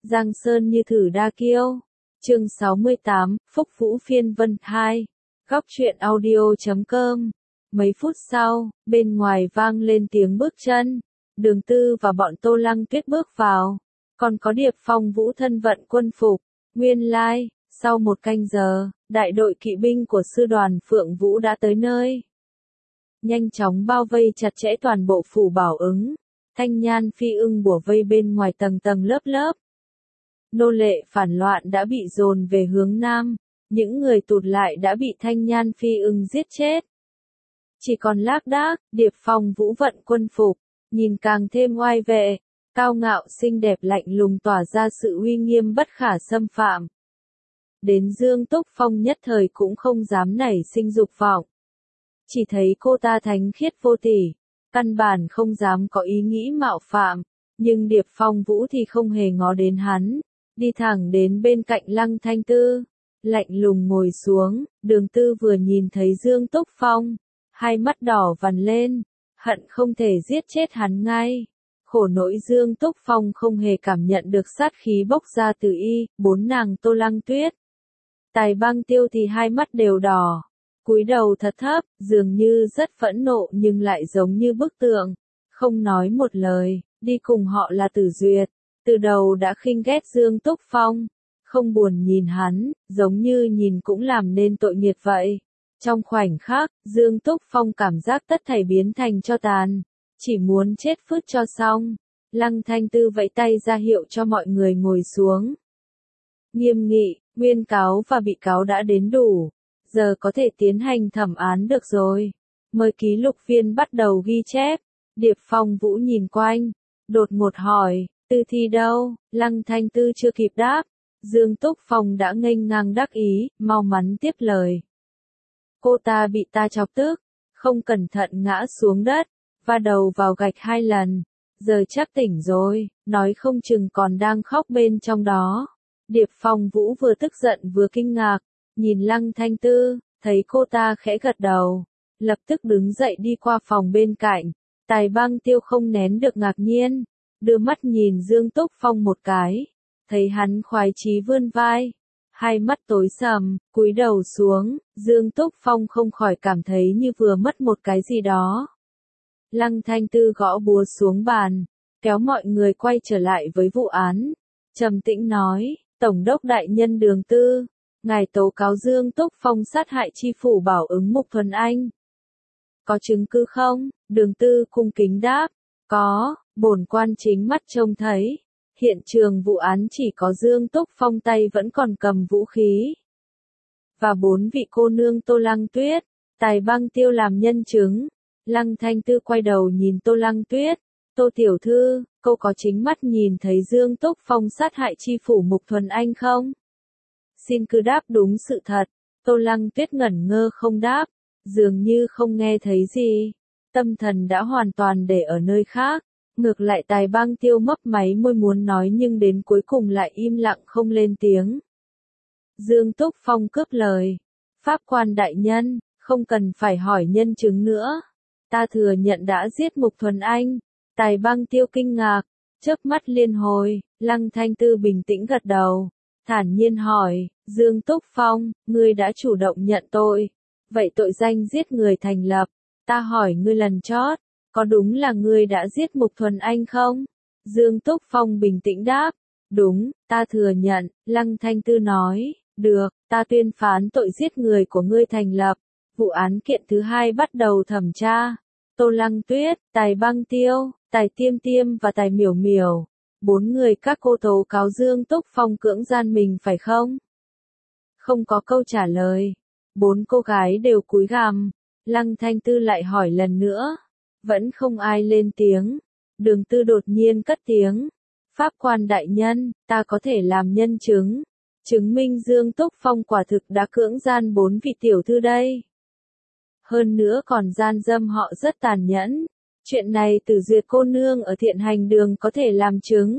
Giang Sơn như thử đa kiêu. Chương 68, Phúc Vũ Phiên Vân 2. Góc truyện audio.com. Mấy phút sau, bên ngoài vang lên tiếng bước chân. Đường Tư và bọn Tô Lăng Tuyết bước vào. Còn có Điệp Phong Vũ thân vận quân phục. Nguyên lai, sau một canh giờ, đại đội kỵ binh của sư đoàn Phượng Vũ đã tới nơi. Nhanh chóng bao vây chặt chẽ toàn bộ phủ Bảo Ứng. Thanh Nhan Phi Ưng bủa vây bên ngoài tầng tầng lớp lớp. Nô lệ phản loạn đã bị dồn về hướng Nam. Những người tụt lại đã bị Thanh Nhan Phi Ưng giết chết. Chỉ còn Lác Đác, Điệp Phong Vũ vận quân phục, nhìn càng thêm oai vệ, cao ngạo xinh đẹp lạnh lùng tỏa ra sự uy nghiêm bất khả xâm phạm. Đến Dương Túc Phong nhất thời cũng không dám nảy sinh dục vọng. Chỉ thấy cô ta thánh khiết vô tỷ, căn bản không dám có ý nghĩ mạo phạm, nhưng Điệp Phong Vũ thì không hề ngó đến hắn, đi thẳng đến bên cạnh Lăng Thanh Tư, lạnh lùng ngồi xuống. Đường Tư vừa nhìn thấy Dương Túc Phong, hai mắt đỏ vằn lên, hận không thể giết chết hắn ngay. Khổ nỗi Dương Túc Phong không hề cảm nhận được sát khí bốc ra từ bốn nàng Tô Lăng Tuyết. Tài Băng Tiêu thì hai mắt đều đỏ, cúi đầu thật thấp, dường như rất phẫn nộ nhưng lại giống như bức tượng, không nói một lời. Đi cùng họ là Tử Duyệt, từ đầu đã khinh ghét Dương Túc Phong, không buồn nhìn hắn, giống như nhìn cũng làm nên tội nghiệt vậy. Trong khoảnh khắc, Dương Túc Phong cảm giác tất thảy biến thành tro tàn, chỉ muốn chết phứt cho xong. Lăng Thanh Tư vẫy tay ra hiệu cho mọi người ngồi xuống. Nghiêm nghị, nguyên cáo và bị cáo đã đến đủ, giờ có thể tiến hành thẩm án được rồi. Mời ký lục viên bắt đầu ghi chép. Điệp Phong Vũ nhìn quanh, đột ngột hỏi, Tư Thi đâu? Lăng Thanh Tư chưa kịp đáp, Dương Túc Phong đã nghênh ngang đắc ý, mau mắn tiếp lời. Cô ta bị ta chọc tức, không cẩn thận ngã xuống đất, va đầu vào gạch 2 lần, giờ chắc tỉnh rồi, nói không chừng còn đang khóc bên trong đó. Điệp Phong Vũ vừa tức giận vừa kinh ngạc, nhìn Lăng Thanh Tư, thấy cô ta khẽ gật đầu, lập tức đứng dậy đi qua phòng bên cạnh. Tài Băng Tiêu không nén được ngạc nhiên, đưa mắt nhìn Dương Túc Phong một cái, thấy hắn khoái chí vươn vai, hai mắt tối sầm, cúi đầu xuống. Dương Túc Phong không khỏi cảm thấy như vừa mất một cái gì đó. Lăng Thanh Tư gõ búa xuống bàn, kéo mọi người quay trở lại với vụ án, trầm tĩnh nói, Tổng đốc đại nhân Đường Tư, ngài tố cáo Dương Túc Phong sát hại chi phủ Bảo Ứng Mục Thuần Anh. Có chứng cứ không? Đường Tư cung kính đáp, có, bổn quan chính mắt trông thấy. Hiện trường vụ án chỉ có Dương Túc Phong tay vẫn còn cầm vũ khí. Và 4 vị cô nương Tô Lăng Tuyết, Tài Băng Tiêu làm nhân chứng. Lăng Thanh Tư quay đầu nhìn Tô Lăng Tuyết, Tô tiểu thư, cô có chính mắt nhìn thấy Dương Túc Phong sát hại chi phủ Mục Thuần Anh không? Xin cứ đáp đúng sự thật. Tô Lăng Tuyết ngẩn ngơ không đáp, dường như không nghe thấy gì, tâm thần đã hoàn toàn để ở nơi khác. Ngược lại Tài Băng Tiêu mấp máy môi muốn nói nhưng đến cuối cùng lại im lặng không lên tiếng. Dương Túc Phong cướp lời, pháp quan đại nhân, không cần phải hỏi nhân chứng nữa, ta thừa nhận đã giết Mục Thuần Anh. Tài Băng Tiêu kinh ngạc, chớp mắt liên hồi. Lăng Thanh Tư bình tĩnh gật đầu, thản nhiên hỏi, Dương Túc Phong, ngươi đã chủ động nhận tội, vậy tội danh giết người thành lập, ta hỏi ngươi lần chót, có đúng là ngươi đã giết Mục Thuần Anh không? Dương Túc Phong bình tĩnh đáp, đúng, ta thừa nhận. Lăng Thanh Tư nói, được, ta tuyên phán tội giết người của ngươi thành lập. Vụ án kiện thứ 2 bắt đầu thẩm tra. Tô Lăng Tuyết, Tài Băng Tiêu, Tài Tiêm Tiêm và Tài Miểu Miểu, 4 người các cô tố cáo Dương Túc Phong cưỡng gian mình phải không? Không có câu trả lời. 4 cô gái đều cúi gằm. Lăng Thanh Tư lại hỏi lần nữa. Vẫn không ai lên tiếng. Đường Tư đột nhiên cất tiếng. Pháp quan đại nhân, ta có thể làm nhân chứng, chứng minh Dương Túc Phong quả thực đã cưỡng gian 4 vị tiểu thư đây. Hơn nữa còn gian dâm họ rất tàn nhẫn. Chuyện này Tử Duyệt cô nương ở Thiện Hành Đường có thể làm chứng.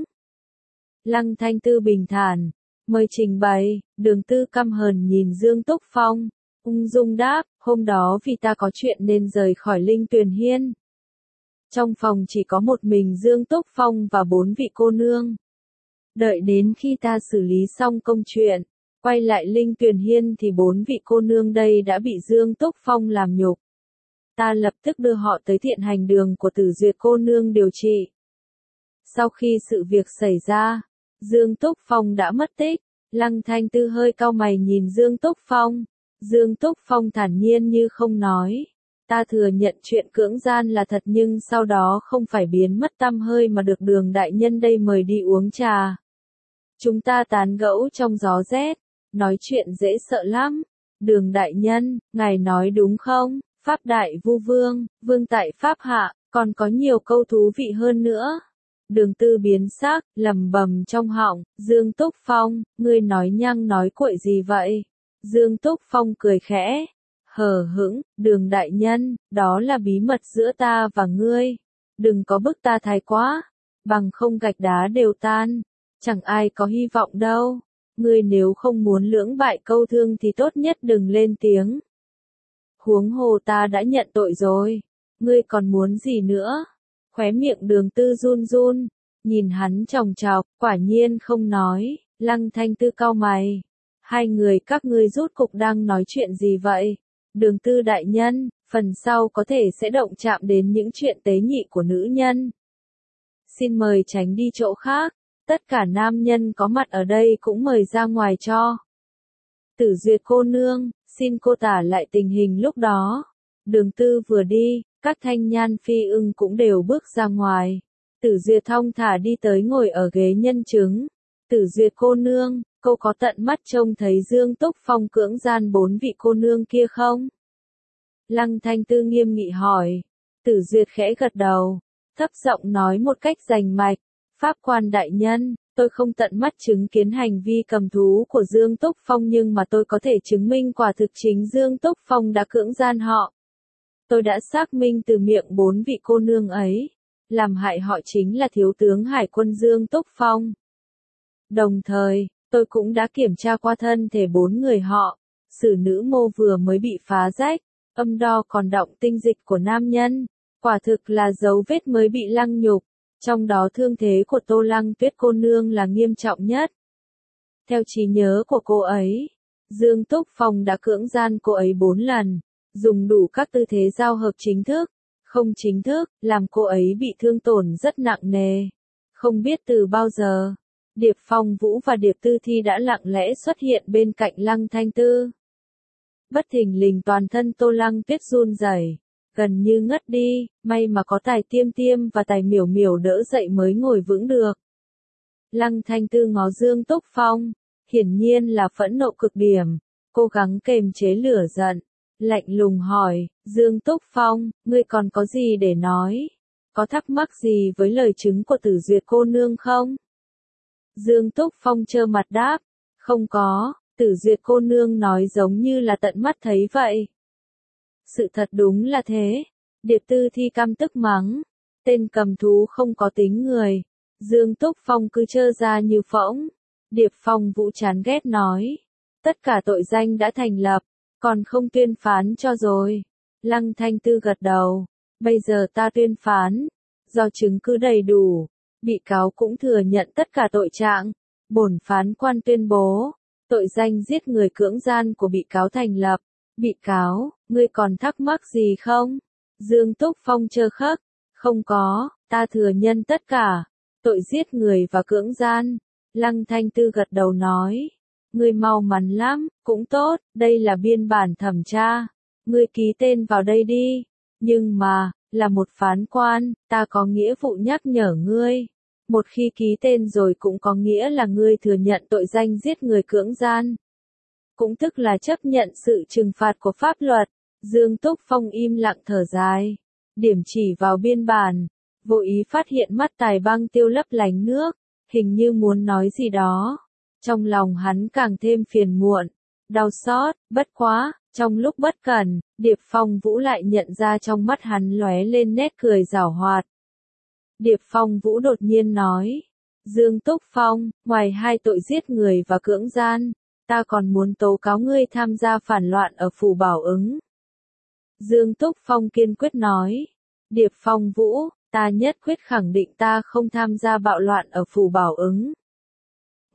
Lăng Thanh Tư bình thản, mời trình bày. Đường Tư căm hờn nhìn Dương Túc Phong, ung dung đáp, hôm đó vì ta có chuyện nên rời khỏi Linh Tuyền Hiên. Trong phòng chỉ có một mình Dương Túc Phong và 4 vị cô nương. Đợi đến khi ta xử lý xong công chuyện, quay lại Linh Tuyền Hiên thì 4 vị cô nương đây đã bị Dương Túc Phong làm nhục. Ta lập tức đưa họ tới thiện hành đường của Tử Duyệt cô nương điều trị. Sau khi sự việc xảy ra, Dương Túc Phong đã mất tích. Lăng Thanh Tư hơi cau mày nhìn Dương Túc Phong. Dương Túc Phong thản nhiên như không nói. Ta thừa nhận chuyện cưỡng gian là thật nhưng sau đó không phải biến mất tăm hơi mà được Đường đại nhân đây mời đi uống trà. Chúng ta tán gẫu trong gió rét, nói chuyện dễ sợ lắm. Đường đại nhân, ngài nói đúng không? Pháp đại vu vương, vương tại Pháp hạ, còn có nhiều câu thú vị hơn nữa. Đường Tư biến sắc, lẩm bẩm trong họng, Dương Túc Phong, ngươi nói nhăng nói cuội gì vậy? Dương Túc Phong cười khẽ, hờ hững, Đường đại nhân, đó là bí mật giữa ta và ngươi. Đừng có bức ta thái quá, bằng không gạch đá đều tan, chẳng ai có hy vọng đâu. Ngươi nếu không muốn lưỡng bại câu thương thì tốt nhất đừng lên tiếng. Huống hồ ta đã nhận tội rồi, ngươi còn muốn gì nữa? Khóe miệng Đường Tư run run, nhìn hắn chòng chọc, quả nhiên không nói. Lăng Thanh Tư cau mày, hai người các ngươi rốt cục đang nói chuyện gì vậy? Đường Tư đại nhân, phần sau có thể sẽ động chạm đến những chuyện tế nhị của nữ nhân. Xin mời tránh đi chỗ khác, tất cả nam nhân có mặt ở đây cũng mời ra ngoài cho. Tử Duyệt cô nương, xin cô tả lại tình hình lúc đó. Đường Tư vừa đi, các thanh nhan phi ưng cũng đều bước ra ngoài. Tử Duyệt thong thả đi tới ngồi ở ghế nhân chứng. Tử Duyệt cô nương, cô có tận mắt trông thấy Dương Túc Phong cưỡng gian 4 vị cô nương kia không? Lăng Thanh Tư nghiêm nghị hỏi. Tử Duyệt khẽ gật đầu, thấp giọng nói một cách rành mạch. Pháp quan đại nhân, tôi không tận mắt chứng kiến hành vi cầm thú của Dương Túc Phong nhưng mà tôi có thể chứng minh quả thực chính Dương Túc Phong đã cưỡng gian họ. Tôi đã xác minh từ miệng 4 vị cô nương ấy, làm hại họ chính là thiếu tướng Hải quân Dương Túc Phong. Đồng thời, tôi cũng đã kiểm tra qua thân thể 4 người họ, xử nữ mô vừa mới bị phá rách, âm đo còn đọng tinh dịch của nam nhân, quả thực là dấu vết mới bị lăng nhục, trong đó thương thế của Tô Lăng Tuyết cô nương là nghiêm trọng nhất. Theo trí nhớ của cô ấy, Dương Túc Phong đã cưỡng gian cô ấy 4 lần, dùng đủ các tư thế giao hợp chính thức, không chính thức, làm cô ấy bị thương tổn rất nặng nề. Không biết từ bao giờ, Điệp Phong Vũ và Điệp Tư Thi đã lặng lẽ xuất hiện bên cạnh Lăng Thanh Tư. Bất thình lình toàn thân Tô Lăng Tuyết run rẩy, gần như ngất đi, may mà có Tài Tiêm Tiêm và Tài Miểu Miểu đỡ dậy mới ngồi vững được. Lăng Thanh Tư ngó Dương Túc Phong, hiển nhiên là phẫn nộ cực điểm, cố gắng kềm chế lửa giận, lạnh lùng hỏi, Dương Túc Phong, ngươi còn có gì để nói? Có thắc mắc gì với lời chứng của Tử Duyệt cô nương không? Dương Túc Phong trơ mặt đáp, không có, Tử Duyệt cô nương nói giống như là tận mắt thấy vậy. Sự thật đúng là thế. Điệp Tư Thi căm tức mắng, tên cầm thú không có tính người. Dương Túc Phong cứ trơ ra như phỗng. Điệp Phong Vũ chán ghét nói, tất cả tội danh đã thành lập, còn không tuyên phán cho rồi. Lăng Thanh Tư gật đầu, bây giờ ta tuyên phán, do chứng cứ đầy đủ, bị cáo cũng thừa nhận tất cả tội trạng. Bổn phán quan tuyên bố, tội danh giết người cưỡng gian của bị cáo thành lập. Bị cáo, ngươi còn thắc mắc gì không? Dương Túc Phong trơ khắc, không có, ta thừa nhận tất cả, tội giết người và cưỡng gian. Lăng Thanh Tư gật đầu nói, ngươi mau mắn lắm, cũng tốt, đây là biên bản thẩm tra, ngươi ký tên vào đây đi, nhưng mà, là một phán quan, ta có nghĩa vụ nhắc nhở ngươi. Một khi ký tên rồi cũng có nghĩa là ngươi thừa nhận tội danh giết người cưỡng gian. Cũng tức là chấp nhận sự trừng phạt của pháp luật. Dương Túc Phong im lặng thở dài, điểm chỉ vào biên bản, vô ý phát hiện mắt Tài Băng Tiêu lấp lánh nước, hình như muốn nói gì đó. Trong lòng hắn càng thêm phiền muộn, đau xót, bất quá, trong lúc bất cẩn, Điệp Phong Vũ lại nhận ra trong mắt hắn lóe lên nét cười giảo hoạt. Điệp Phong Vũ đột nhiên nói, Dương Túc Phong, ngoài 2 tội giết người và cưỡng gian, ta còn muốn tố cáo ngươi tham gia phản loạn ở Phủ Bảo Ứng. Dương Túc Phong kiên quyết nói, Điệp Phong Vũ, ta nhất quyết khẳng định ta không tham gia bạo loạn ở Phủ Bảo Ứng.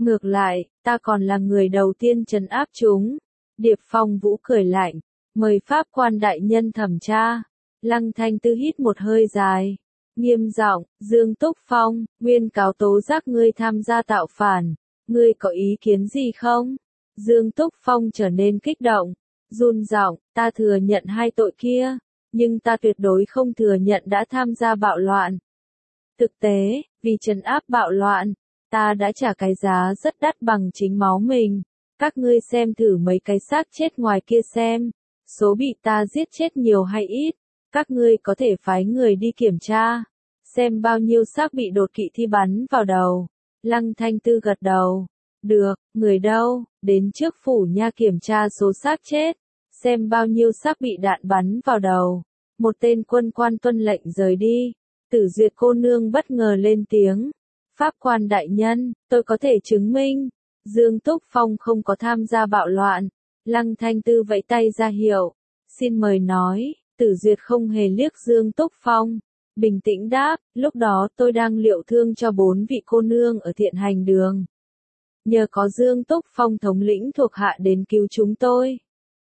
Ngược lại, ta còn là người đầu tiên trấn áp chúng. Điệp Phong Vũ cười lạnh, mời pháp quan đại nhân thẩm tra. Lăng Thanh Tư hít một hơi dài, nghiêm giọng, Dương Túc Phong, nguyên cáo tố giác ngươi tham gia tạo phản, ngươi có ý kiến gì không? Dương Túc Phong trở nên kích động, run giọng, ta thừa nhận hai tội kia, nhưng ta tuyệt đối không thừa nhận đã tham gia bạo loạn. Thực tế, vì trấn áp bạo loạn, ta đã trả cái giá rất đắt bằng chính máu mình. Các ngươi xem thử mấy cái xác chết ngoài kia xem, số bị ta giết chết nhiều hay ít, các ngươi có thể phái người đi kiểm tra, xem bao nhiêu xác bị đột kỵ thi bắn vào đầu. Lăng Thanh Tư gật đầu, được, người đâu, đến trước phủ nha kiểm tra số xác chết, xem bao nhiêu xác bị đạn bắn vào đầu. Một tên quân quan tuân lệnh rời đi, Tử Duyệt cô nương bất ngờ lên tiếng, pháp quan đại nhân, tôi có thể chứng minh. Dương Túc Phong không có tham gia bạo loạn. Lăng Thanh Tư vẫy tay ra hiệu, xin mời nói. Tử Duyệt không hề liếc Dương Túc Phong, bình tĩnh đáp, lúc đó tôi đang liệu thương cho 4 vị cô nương ở Thiện Hành Đường. Nhờ có Dương Túc Phong thống lĩnh thuộc hạ đến cứu chúng tôi.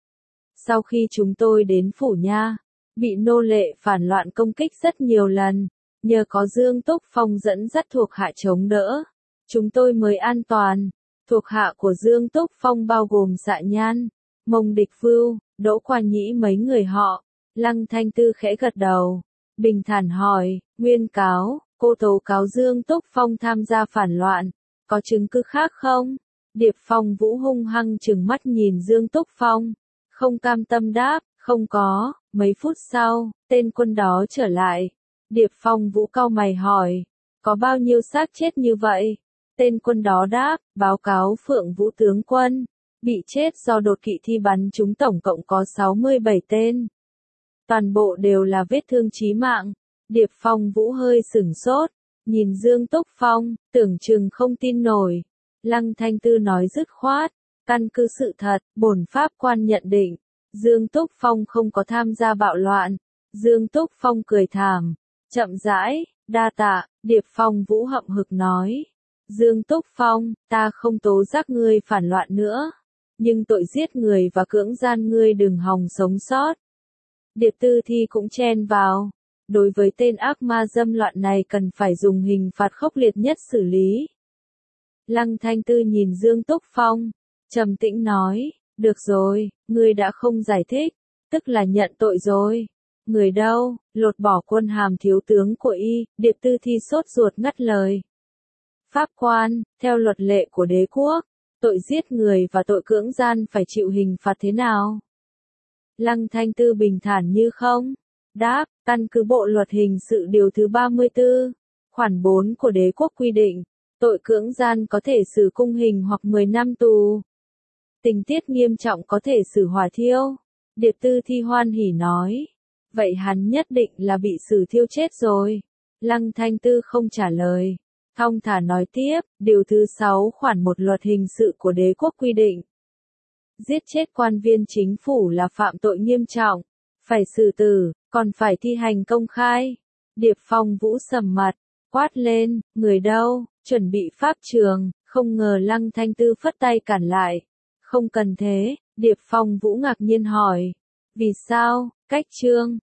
Sau khi chúng tôi đến phủ nha, bị nô lệ phản loạn công kích rất nhiều lần, nhờ có Dương Túc Phong dẫn dắt thuộc hạ chống đỡ, chúng tôi mới an toàn. Thuộc hạ của Dương Túc Phong bao gồm Dạ Nhan, Mông Địch Vưu, Đỗ Qua Nhĩ mấy người họ. Lăng Thanh Tư khẽ gật đầu, bình thản hỏi, nguyên cáo, cô tố cáo Dương Túc Phong tham gia phản loạn, có chứng cứ khác không? Điệp Phong Vũ hung hăng trừng mắt nhìn Dương Túc Phong, không cam tâm đáp, không có. Mấy phút sau, tên quân đó trở lại. Điệp Phong Vũ cau mày hỏi, có bao nhiêu xác chết như vậy? Tên quân đó đáp, báo cáo Phượng Vũ tướng quân, bị chết do đột kỵ thi bắn chúng tổng cộng có 67 tên. Toàn bộ đều là vết thương chí mạng. Điệp Phong Vũ hơi sửng sốt, nhìn Dương Túc Phong, tưởng chừng không tin nổi. Lăng Thanh Tư nói dứt khoát, căn cứ sự thật, bổn pháp quan nhận định, Dương Túc Phong không có tham gia bạo loạn. Dương Túc Phong cười thảm, chậm rãi, đa tạ. Điệp Phong Vũ hậm hực nói, Dương Túc Phong, ta không tố giác ngươi phản loạn nữa, nhưng tội giết người và cưỡng gian ngươi đừng hòng sống sót. Điệp Tư Thi cũng chen vào, đối với tên ác ma dâm loạn này cần phải dùng hình phạt khốc liệt nhất xử lý. Lăng Thanh Tư nhìn Dương Túc Phong, trầm tĩnh nói, được rồi, ngươi đã không giải thích, tức là nhận tội rồi. Người đâu, lột bỏ quân hàm thiếu tướng của y. Điệp Tư Thi sốt ruột ngắt lời. Pháp quan, theo luật lệ của đế quốc, tội giết người và tội cưỡng gian phải chịu hình phạt thế nào? Lăng Thanh Tư bình thản như không, đáp, căn cứ bộ luật hình sự điều thứ 34, khoản 4 của đế quốc quy định, tội cưỡng gian có thể xử cung hình hoặc 10 năm tù. Tình tiết nghiêm trọng có thể xử hỏa thiêu. Điệp Tư Thi hoan hỉ nói, vậy hắn nhất định là bị xử thiêu chết rồi. Lăng Thanh Tư không trả lời, thong thả nói tiếp, điều thứ 6 khoản 1 luật hình sự của đế quốc quy định, giết chết quan viên chính phủ là phạm tội nghiêm trọng, phải xử tử, còn phải thi hành công khai. Điệp Phong Vũ sầm mặt, quát lên, người đâu, chuẩn bị pháp trường. Không ngờ Lăng Thanh Tư phất tay cản lại, không cần thế. Điệp Phong Vũ ngạc nhiên hỏi, vì sao? Cách chương